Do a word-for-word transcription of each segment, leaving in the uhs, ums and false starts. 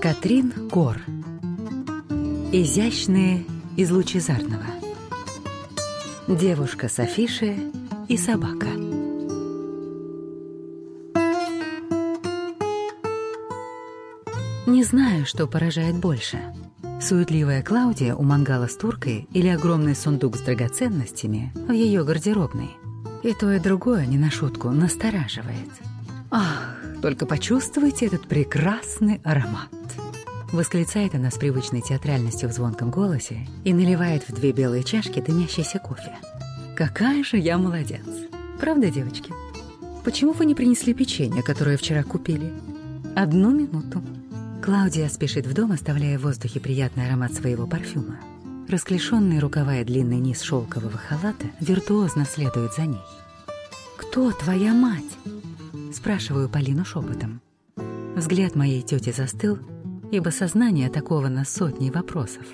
Катрин Кор. Изящные из лучезарного. Девушка с афиши и собака. Не знаю, что поражает больше. Суетливая Клаудия у мангала с туркой или огромный сундук с драгоценностями в ее гардеробной. И то, и другое, не на шутку, настораживает. Ах, только почувствуйте этот прекрасный аромат. Восклицает она с привычной театральностью в звонком голосе и наливает в две белые чашки дымящийся кофе. Какая же я молодец. Правда, девочки? Почему вы не принесли печенье, которое вчера купили? Одну минуту. Клаудия спешит в дом, оставляя в воздухе приятный аромат своего парфюма. Расклешенные рукава и длинный низ шелкового халата виртуозно следуют за ней. «Кто твоя мать?» – спрашиваю Полину шепотом. Взгляд моей тети застыл, ибо сознание атаковано сотней вопросов.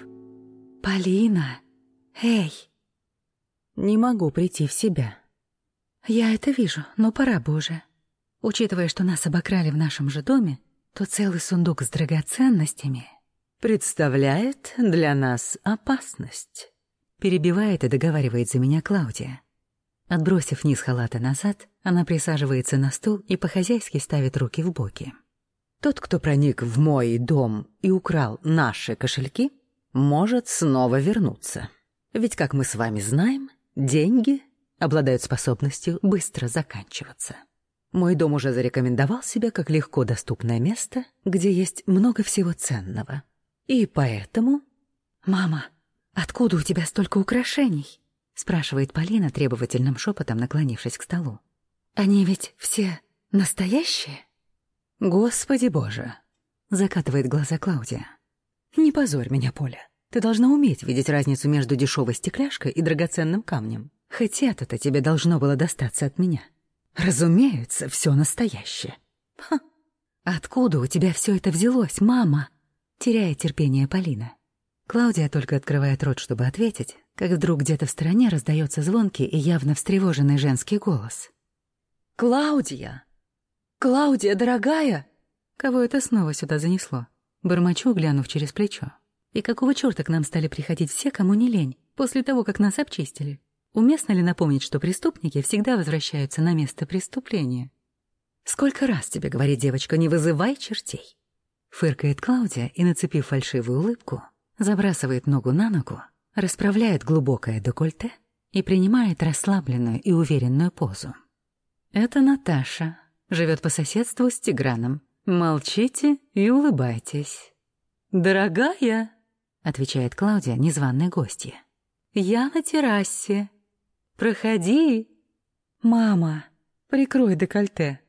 «Полина! Эй!» Не могу прийти в себя. Я это вижу, но пора бы уже. Учитывая, что нас обокрали в нашем же доме, то целый сундук с драгоценностями представляет для нас опасность. Перебивает и договаривает за меня Клаудия. Отбросив низ халата назад, она присаживается на стул и по-хозяйски ставит руки в боки. Тот, кто проник в мой дом и украл наши кошельки, может снова вернуться. Ведь, как мы с вами знаем, деньги обладают способностью быстро заканчиваться. Мой дом уже зарекомендовал себя как легко доступное место, где есть много всего ценного. И поэтому... «Мама, откуда у тебя столько украшений?» — спрашивает Полина требовательным шепотом, наклонившись к столу. «Они ведь все настоящие?» «Господи боже!» — закатывает глаза Клаудия. «Не позорь меня, Поля. Ты должна уметь видеть разницу между дешевой стекляшкой и драгоценным камнем. Хоть это-то тебе должно было достаться от меня. Разумеется, все настоящее». «Ха! Откуда у тебя все это взялось, мама?» — теряет терпение Полина. Клаудия только открывает рот, чтобы ответить, как вдруг где-то в стороне раздается звонкий и явно встревоженный женский голос. «Клаудия! Клаудия, дорогая!» Кого это снова сюда занесло? Бормочу, глянув через плечо. И какого чёрта к нам стали приходить все, кому не лень, после того, как нас обчистили? Уместно ли напомнить, что преступники всегда возвращаются на место преступления? «Сколько раз тебе говорит девочка, не вызывай чертей!» Фыркает Клаудия и, нацепив фальшивую улыбку, забрасывает ногу на ногу, расправляет глубокое декольте и принимает расслабленную и уверенную позу. Это Наташа. Живет по соседству с Тиграном. Молчите и улыбайтесь. «Дорогая», — отвечает Клаудия незваной гостье, — «я на террасе. Проходи». «Мама, прикрой декольте».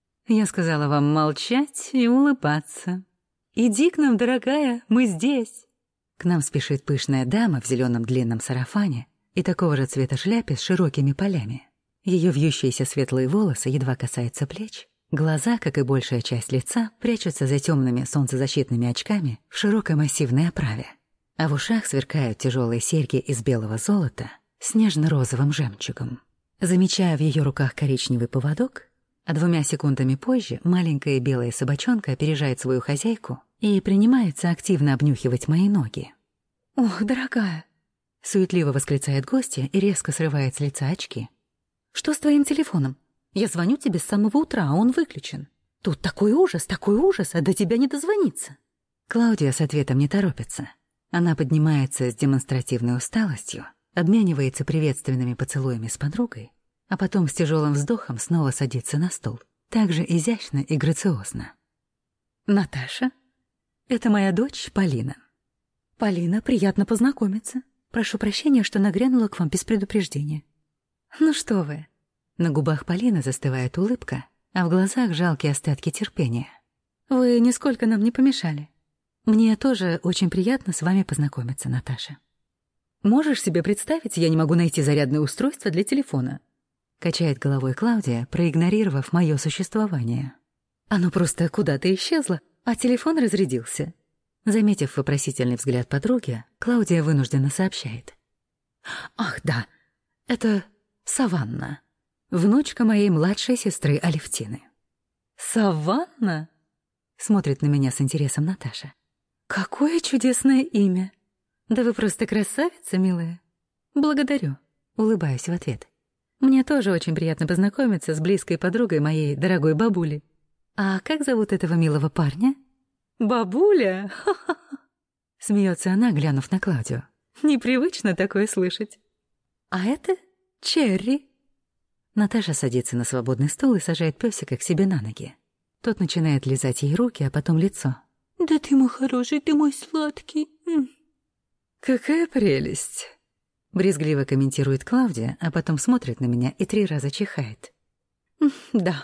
Я сказала вам молчать и улыбаться. «Иди к нам, дорогая, мы здесь». К нам спешит пышная дама в зеленом длинном сарафане и такого же цвета шляпе с широкими полями. Ее вьющиеся светлые волосы едва касаются плеч, глаза, как и большая часть лица, прячутся за темными солнцезащитными очками в широкой массивной оправе, а в ушах сверкают тяжелые серьги из белого золота с нежно-розовым жемчугом. Замечая в ее руках коричневый поводок, а двумя секундами позже маленькая белая собачонка опережает свою хозяйку и принимается активно обнюхивать мои ноги. «Ох, дорогая!» — суетливо восклицает гостья и резко срывает с лица очки. «Что с твоим телефоном? Я звоню тебе с самого утра, а он выключен. Тут такой ужас, такой ужас, а до тебя не дозвониться». Клаудия с ответом не торопится. Она поднимается с демонстративной усталостью, обменивается приветственными поцелуями с подругой, а потом с тяжелым вздохом снова садится на стул, так же изящно и грациозно. «Наташа, это моя дочь Полина. Полина, приятно познакомиться. Прошу прощения, что нагрянула к вам без предупреждения». «Ну что вы?» На губах Полины застывает улыбка, а в глазах жалкие остатки терпения. «Вы нисколько нам не помешали. Мне тоже очень приятно с вами познакомиться, Наташа. Можешь себе представить, я не могу найти зарядное устройство для телефона?» Качает головой Клаудия, проигнорировав мое существование. «Оно просто куда-то исчезло, а телефон разрядился». Заметив вопросительный взгляд подруги, Клаудия вынужденно сообщает. «Ах, да, это Саванна, внучка моей младшей сестры Алевтины». «Саванна?» Смотрит на меня с интересом Наташа. Какое чудесное имя! Да вы просто красавица, милая. Благодарю. Улыбаюсь в ответ. Мне тоже очень приятно познакомиться с близкой подругой моей дорогой бабули. А как зовут этого милого парня? Бабуля? Ха-ха-ха. Смеется она, глянув на Клаудию. Непривычно такое слышать. А это Черри. Наташа садится на свободный стул и сажает пёсика к себе на ноги. Тот начинает лизать ей руки, а потом лицо. «Да ты мой хороший, ты мой сладкий». М. «Какая прелесть!» Брезгливо комментирует Клаудия, а потом смотрит на меня и три раза чихает. «Да».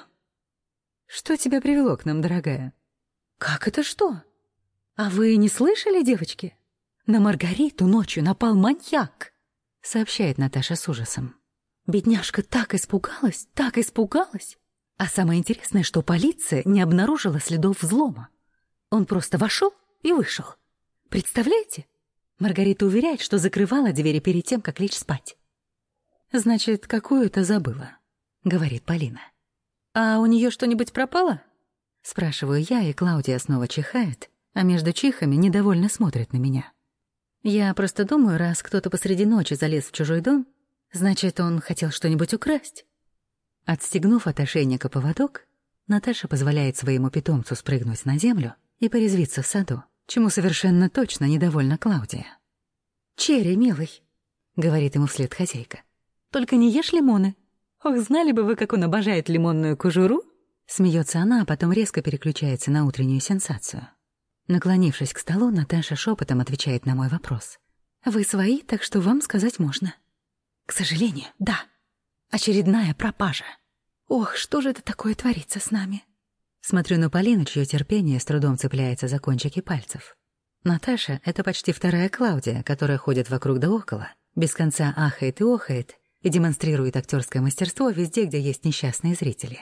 «Что тебя привело к нам, дорогая?» «Как это что? А вы не слышали, девочки? На Маргариту ночью напал маньяк», — сообщает Наташа с ужасом. Бедняжка так испугалась, так испугалась. А самое интересное, что полиция не обнаружила следов взлома. Он просто вошел и вышел. Представляете? Маргарита уверяет, что закрывала двери перед тем, как лечь спать. «Значит, какую-то забыла», — говорит Полина. «А у нее что-нибудь пропало?» Спрашиваю я, и Клаудия снова чихает, а между чихами недовольно смотрит на меня. Я просто думаю, раз кто-то посреди ночи залез в чужой дом, значит, он хотел что-нибудь украсть. Отстегнув от ошейника поводок, Наташа позволяет своему питомцу спрыгнуть на землю и порезвиться в саду, чему совершенно точно недовольна Клаудия. «Черри, милый», — говорит ему вслед хозяйка, — «только не ешь лимоны. Ох, знали бы вы, как он обожает лимонную кожуру!» Смеется она, а потом резко переключается на утреннюю сенсацию. Наклонившись к столу, Наташа шепотом отвечает на мой вопрос. «Вы свои, так что вам сказать можно». «К сожалению, да. Очередная пропажа. Ох, что же это такое творится с нами?» Смотрю на Полину, чье терпение с трудом цепляется за кончики пальцев. Наташа — это почти вторая Клаудия, которая ходит вокруг да около, без конца ахает и охает и демонстрирует актерское мастерство везде, где есть несчастные зрители.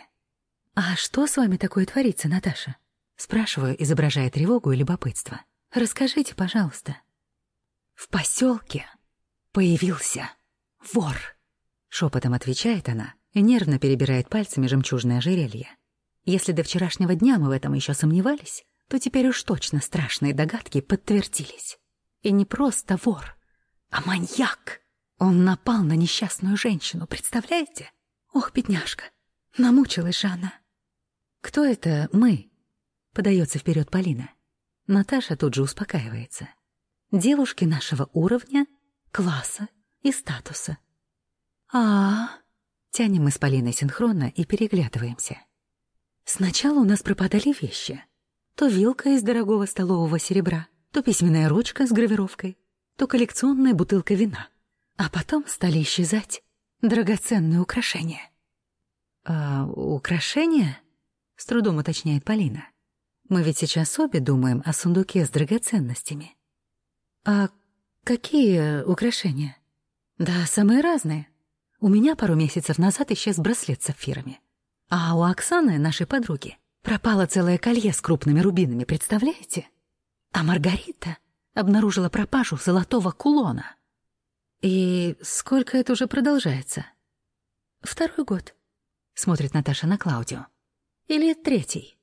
«А что с вами такое творится, Наташа?» Спрашиваю, изображая тревогу и любопытство. «Расскажите, пожалуйста». «В поселке появился вор», — шепотом отвечает она и нервно перебирает пальцами жемчужное ожерелье. Если до вчерашнего дня мы в этом еще сомневались, то теперь уж точно страшные догадки подтвердились. И не просто вор, а маньяк. Он напал на несчастную женщину, представляете? Ох, бедняжка, намучилась же она. «Кто это мы?» — подается вперед Полина. Наташа тут же успокаивается. «Девушки нашего уровня, класса и статуса». А-а-а, тянем мы с Полиной синхронно и переглядываемся. Сначала у нас пропадали вещи. То вилка из дорогого столового серебра, то письменная ручка с гравировкой, то коллекционная бутылка вина. А потом стали исчезать драгоценные украшения. «А украшения?» — с трудом уточняет Полина. «Мы ведь сейчас обе думаем о сундуке с драгоценностями». «А какие украшения?» «Да, самые разные. У меня пару месяцев назад исчез браслет с сапфирами. А у Оксаны, нашей подруги, пропало целое колье с крупными рубинами, представляете? А Маргарита обнаружила пропажу золотого кулона». «И сколько это уже продолжается?» «Второй год», — смотрит Наташа на Клаудию. «Или третий?»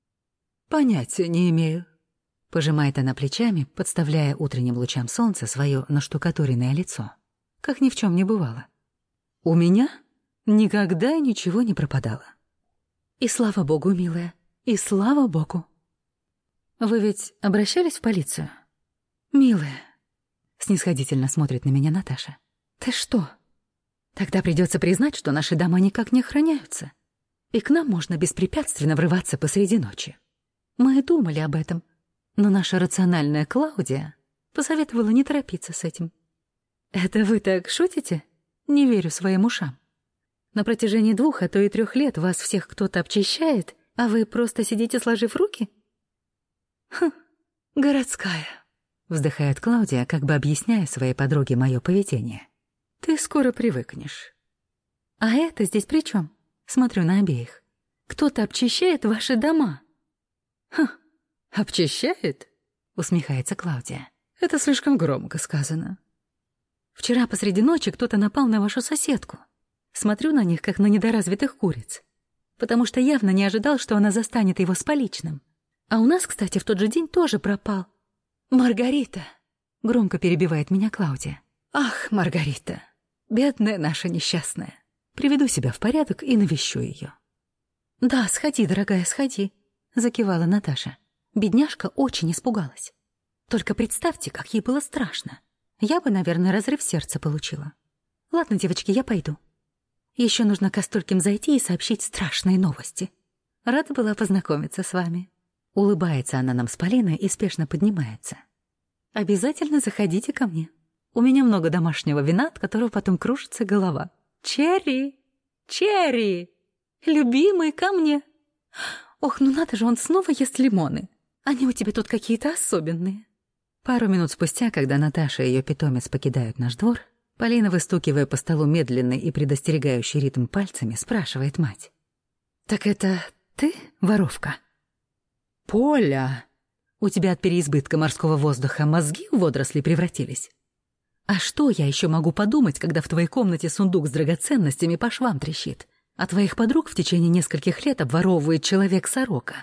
«Понятия не имею», — пожимает она плечами, подставляя утренним лучам солнца свое наштукатуренное лицо. Как ни в чем не бывало. «У меня никогда ничего не пропадало». «И слава богу, милая, и слава богу». «Вы ведь обращались в полицию?» «Милая», — снисходительно смотрит на меня Наташа. «Ты что? Тогда придется признать, что наши дома никак не охраняются, и к нам можно беспрепятственно врываться посреди ночи. Мы думали об этом, но наша рациональная Клаудия посоветовала не торопиться с этим». «Это вы так шутите? Не верю своим ушам. На протяжении двух, а то и трех лет вас всех кто-то обчищает, а вы просто сидите, сложив руки?» «Хм, городская», — вздыхает Клаудия, как бы объясняя своей подруге мое поведение. «Ты скоро привыкнешь». «А это здесь при чем? Смотрю на обеих. Кто-то обчищает ваши дома». «Хм, обчищает?» — усмехается Клаудия. «Это слишком громко сказано». «Вчера посреди ночи кто-то напал на вашу соседку. Смотрю на них, как на недоразвитых куриц, потому что явно не ожидал, что она застанет его с поличным. А у нас, кстати, в тот же день тоже пропал. Маргарита, громко перебивает меня Клаудия. Ах, Маргарита, бедная наша несчастная. Приведу себя в порядок и навещу ее. Да, сходи, дорогая, сходи, закивала Наташа. Бедняжка очень испугалась. Только представьте, как ей было страшно. Я бы, наверное, разрыв сердца получила. Ладно, девочки, я пойду. Еще нужно к Кастульким зайти и сообщить страшные новости. Рада была познакомиться с вами. Улыбается она нам с Полиной и спешно поднимается. Обязательно заходите ко мне. У меня много домашнего вина, от которого потом кружится голова. Черри! Черри! Любимый, ко мне! Ох, ну надо же, он снова ест лимоны. Они у тебя тут какие-то особенные. Пару минут спустя, когда Наташа и ее питомец покидают наш двор, Полина, выстукивая по столу медленный и предостерегающий ритм пальцами, спрашивает мать. «Так это ты, воровка?» «Поля, у тебя от переизбытка морского воздуха мозги в водоросли превратились? А что я еще могу подумать, когда в твоей комнате сундук с драгоценностями по швам трещит, а твоих подруг в течение нескольких лет обворовывает человек-сорока?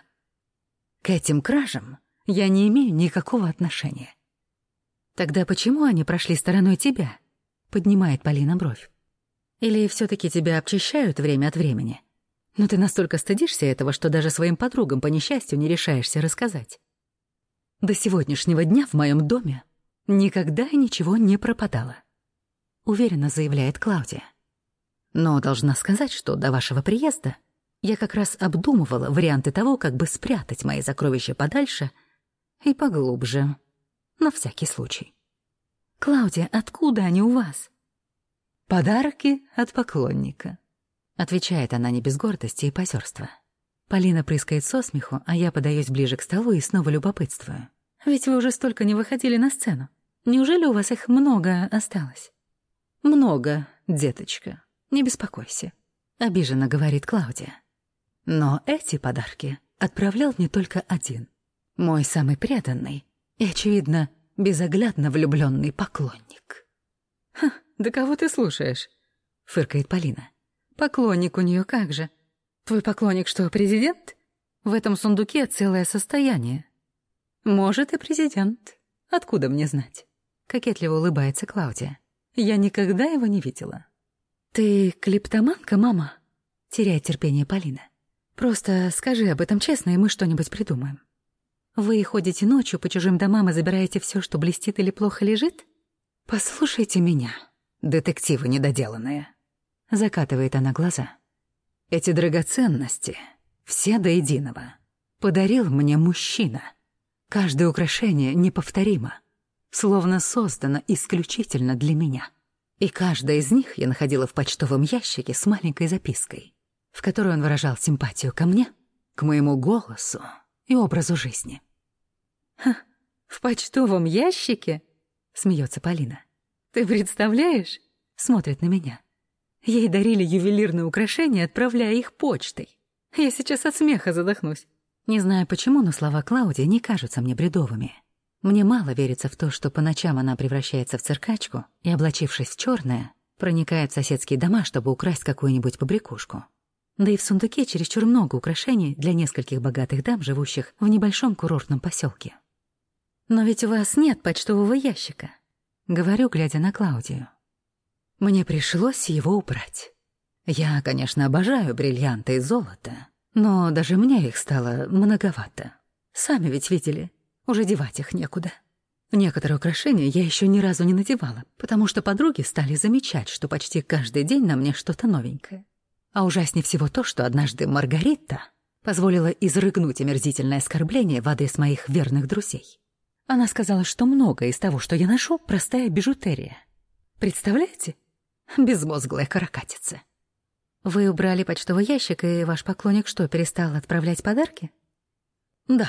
К этим кражам я не имею никакого отношения». «Тогда почему они прошли стороной тебя?» — поднимает Полина бровь. «Или все-таки тебя обчищают время от времени? Но ты настолько стыдишься этого, что даже своим подругам по несчастью не решаешься рассказать. До сегодняшнего дня в моем доме никогда и ничего не пропадало», — уверенно заявляет Клаудия. «Но должна сказать, что до вашего приезда я как раз обдумывала варианты того, как бы спрятать мои сокровища подальше и поглубже, на всякий случай». «Клаудия, откуда они у вас?» «Подарки от поклонника», — отвечает она не без гордости и позерства. Полина прыскает со смеху, а я подаюсь ближе к столу и снова любопытствую. «Ведь вы уже столько не выходили на сцену. Неужели у вас их много осталось?» «Много, деточка, не беспокойся», — обиженно говорит Клаудия. «Но эти подарки отправлял не только один. Мой самый преданный и, очевидно, безоглядно влюбленный поклонник». «Ха, да кого ты слушаешь?» — фыркает Полина. «Поклонник у нее как же? Твой поклонник что, президент? В этом сундуке целое состояние». «Может, и президент. Откуда мне знать?» — кокетливо улыбается Клаудия. «Я никогда его не видела». «Ты клептоманка, мама?» — теряет терпение Полина. «Просто скажи об этом честно, и мы что-нибудь придумаем. Вы ходите ночью по чужим домам и забираете все, что блестит или плохо лежит? Послушайте меня, детективы недоделанные». Закатывает она глаза. «Эти драгоценности, все до единого, подарил мне мужчина. Каждое украшение неповторимо, словно создано исключительно для меня. И каждая из них я находила в почтовом ящике с маленькой запиской, в которой он выражал симпатию ко мне, к моему голосу и образу жизни». «Ха, в почтовом ящике?» — смеется Полина. «Ты представляешь?» — смотрит на меня. Ей дарили ювелирные украшения, отправляя их почтой. Я сейчас от смеха задохнусь. Не знаю почему, но слова Клаудии не кажутся мне бредовыми. Мне мало верится в то, что по ночам она превращается в циркачку и, облачившись в черное, проникает в соседские дома, чтобы украсть какую-нибудь побрякушку. Да и в сундуке чересчур много украшений для нескольких богатых дам, живущих в небольшом курортном поселке. «Но ведь у вас нет почтового ящика», — говорю, глядя на Клаудию. «Мне пришлось его убрать. Я, конечно, обожаю бриллианты и золото, но даже мне их стало многовато. Сами ведь видели, уже девать их некуда. Некоторые украшения я еще ни разу не надевала, потому что подруги стали замечать, что почти каждый день на мне что-то новенькое. А ужаснее всего то, что однажды Маргарита позволила изрыгнуть омерзительное оскорбление в адрес моих верных друзей. Она сказала, что многое из того, что я ношу, простая бижутерия. Представляете? Безмозглая каракатица. Вы убрали почтовый ящик, и ваш поклонник что, перестал отправлять подарки? Да.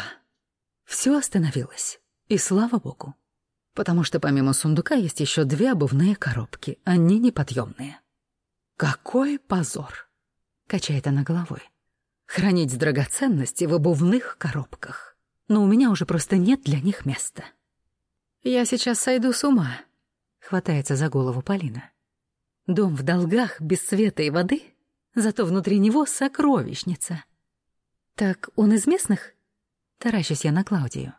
Все остановилось. И слава богу. Потому что помимо сундука есть еще две обувные коробки. Они неподъемные. Какой позор! Качает она головой. Хранить драгоценности в обувных коробках. Но у меня уже просто нет для них места. Я сейчас сойду с ума. Хватается за голову Полина. Дом в долгах, без света и воды, зато внутри него сокровищница. Так он из местных? Таращусь я на Клаудию.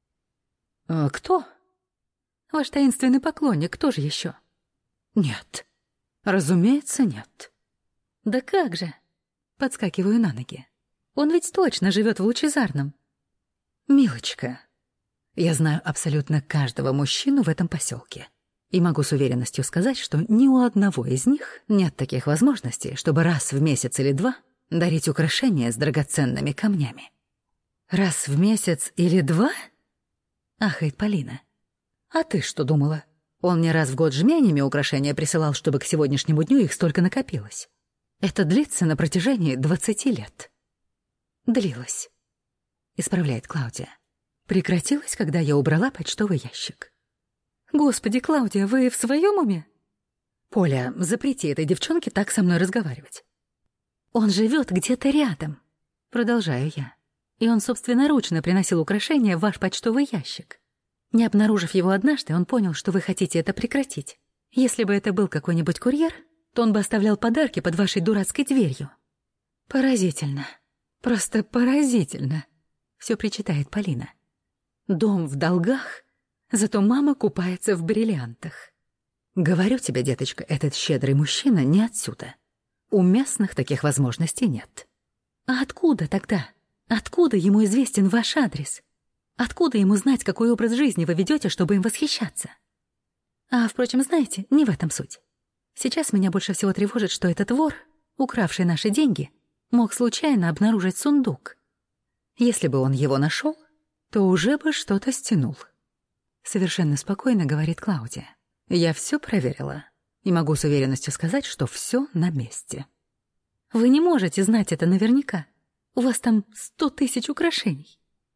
«А кто?» «Ваш таинственный поклонник, кто же еще?» «Нет, разумеется, нет». «Да как же?» Подскакиваю на ноги. «Он ведь точно живет в Лучезарном». «Милочка, я знаю абсолютно каждого мужчину в этом поселке. И могу с уверенностью сказать, что ни у одного из них нет таких возможностей, чтобы раз в месяц или два дарить украшения с драгоценными камнями». «Раз в месяц или два?» — ахает Полина. «А ты что думала? Он мне раз в год жменями украшения присылал, чтобы к сегодняшнему дню их столько накопилось. Это длится на протяжении двадцати лет». «Длилось», — исправляет Клаудия. «Прекратилось, когда я убрала почтовый ящик». «Господи, Клаудия, вы в своем уме?» «Поля, запрети этой девчонке так со мной разговаривать». «Он живет где-то рядом», — продолжаю я. «И он собственноручно приносил украшения в ваш почтовый ящик. Не обнаружив его однажды, он понял, что вы хотите это прекратить. Если бы это был какой-нибудь курьер, то он бы оставлял подарки под вашей дурацкой дверью». «Поразительно. Просто поразительно», — все причитает Полина. «Дом в долгах, зато мама купается в бриллиантах». «Говорю тебе, деточка, этот щедрый мужчина не отсюда. У местных таких возможностей нет». «А откуда тогда? Откуда ему известен ваш адрес? Откуда ему знать, какой образ жизни вы ведете, чтобы им восхищаться? А, впрочем, знаете, не в этом суть. Сейчас меня больше всего тревожит, что этот вор, укравший наши деньги, мог случайно обнаружить сундук. Если бы он его нашел, то уже бы что-то стянул». Совершенно спокойно говорит Клаудия. «Я все проверила и могу с уверенностью сказать, что все на месте». «Вы не можете знать это наверняка. У вас там сто тысяч украшений».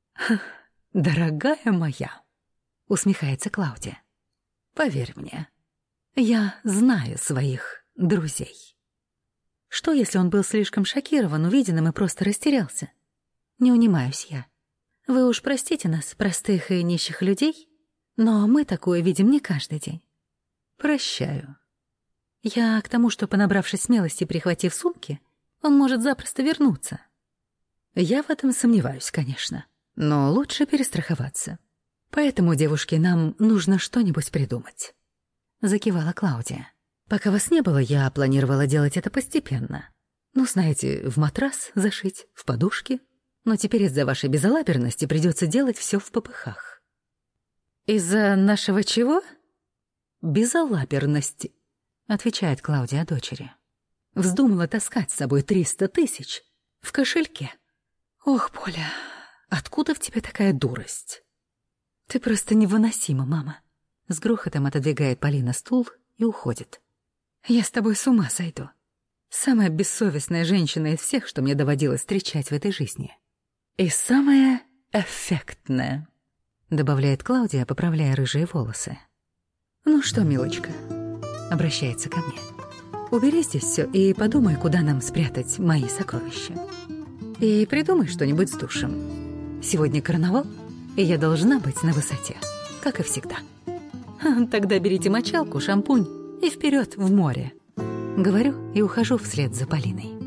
«Дорогая моя», — усмехается Клаудия, — «поверь мне, я знаю своих друзей». Что, если он был слишком шокирован увиденным и просто растерялся? Не унимаюсь я. Вы уж простите нас, простых и нищих людей, но мы такое видим не каждый день. Прощаю. Я к тому, что, понабравшись смелости и прихватив сумки, он может запросто вернуться. Я в этом сомневаюсь, конечно, но лучше перестраховаться. Поэтому, девушки, нам нужно что-нибудь придумать. Закивала Клаудия. Пока вас не было, я планировала делать это постепенно. Ну, знаете, в матрас зашить, в подушки. Но теперь из-за вашей безалаберности придется делать все в попыхах. «Из-за нашего чего?» «Безалаберности», — отвечает Клаудия дочери. «Вздумала таскать с собой триста тысяч в кошельке. Ох, Поля, откуда в тебе такая дурость?» «Ты просто невыносима, мама». С грохотом отодвигает Полина стул и уходит. «Я с тобой с ума сойду. Самая бессовестная женщина из всех, что мне доводилось встречать в этой жизни. И самая эффектная», — добавляет Клаудия, поправляя рыжие волосы. «Ну что, милочка», — обращается ко мне, — «убери здесь все и подумай, куда нам спрятать мои сокровища. И придумай что-нибудь с душем. Сегодня карнавал, и я должна быть на высоте, как и всегда. Тогда берите мочалку, шампунь и вперед в море». Говорю и ухожу вслед за Полиной.